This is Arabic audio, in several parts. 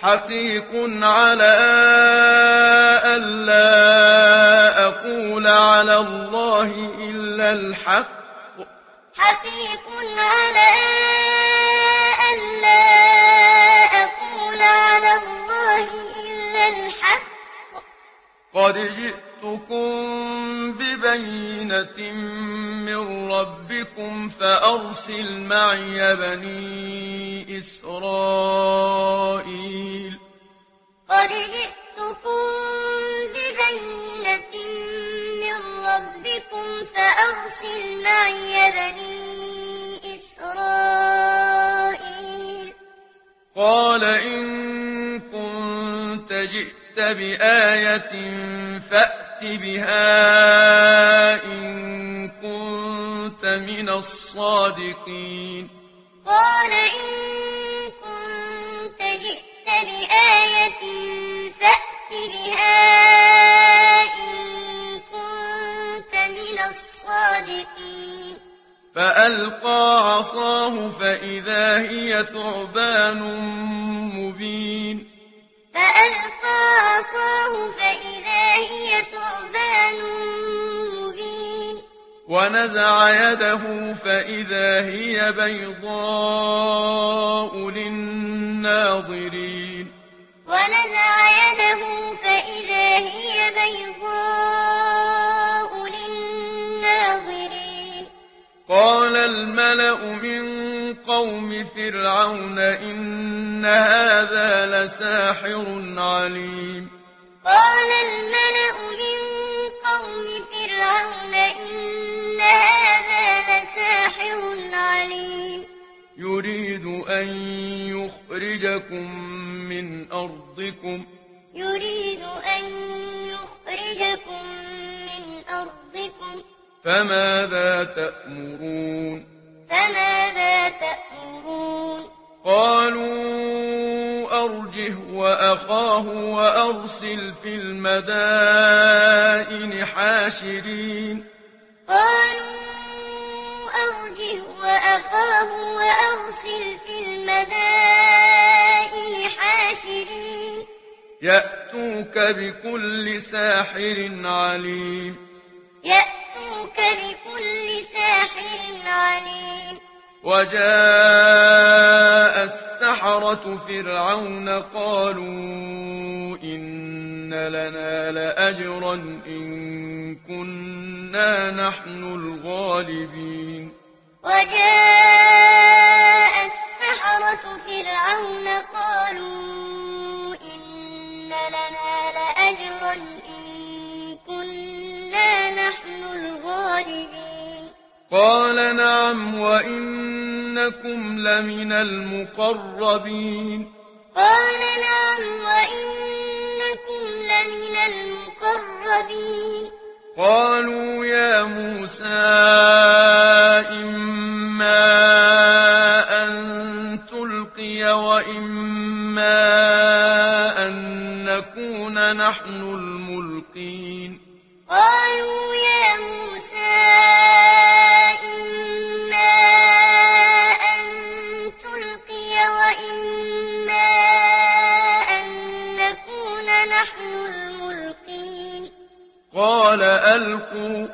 حقيق على ألا أقول على الله إلا الحق حقيق على ألا أقول على الله إلا الحق قد جئتكم ببينة من ربكم فأرسل معي بني إسرائيل قد جئتكم ببينة من ربكم فأرسل معي بني إسرائيل قال إن كنت جئت بآية فأت بها إن كنت من الصادقين قال إن كنت جئت بآية فأت بها إن كنت من الصادقين فألقى عصاه فإذا هي ثعبان مبين فألقى عصاه فإذا هي ثعبان مبين ونزع يده فإذا هي بيضاء للناظرين ونزع يده فإذا هي بيضاء للناظرين قال الملأ من قوم فرعون إن هذا لساحر عليم قال الملأ من قوم فرعون إن هذا لساحر عليم يريد أن يخرجكم من أرضكم فماذا تأمرون قالوا أرجه وأخاه وأرسل في المدائن حاشرين قالوا أرجه وأخاه وأرسل في المدائن حاشرين يأتوك بكل ساحر عليم وجاء السحرة فرعون قالوا إن لنا لأجرا إن كنا نحن الغالبين وجاء السحرة فرعون قالوا إن لنا لأجرا إن كنا نحن الغالبين قال نعم وإنكم لمن المقربين قال نعم وإنكم لمن المقربين قالوا يا موسى إما أن تلقي وإما أن نكون نحن الملقين قالوا يا موسى إما أن تلقي وإما أن نكون نحن الملقين قال ألقوا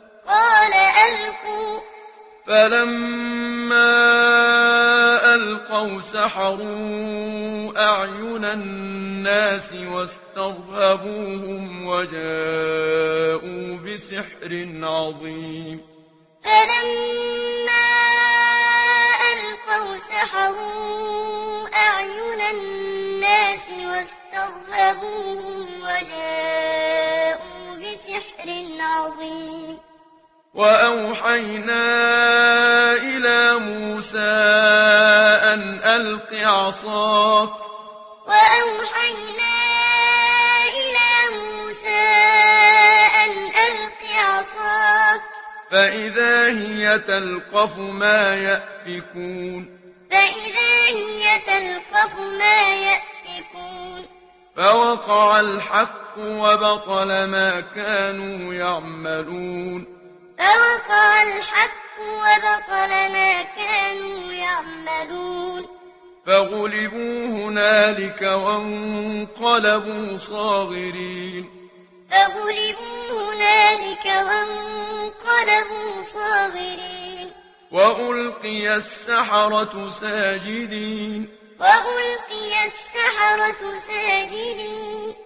فلما ألقوا سحروا أعين الناس واسترهبوهم وجاءوا بسحر عظيم فلما ألقوا سحروا أعين الناس واسترهبوهم وجاءوا بسحر عظيم وأوحينا إلى موسى أن ألق عصاك فإذا هي تلقف ما يأفكون فوقع الحق وبطل ما كانوا يعملون فغلبوا هنالك وانقلبوا صاغرين وألقي السحرة ساجدين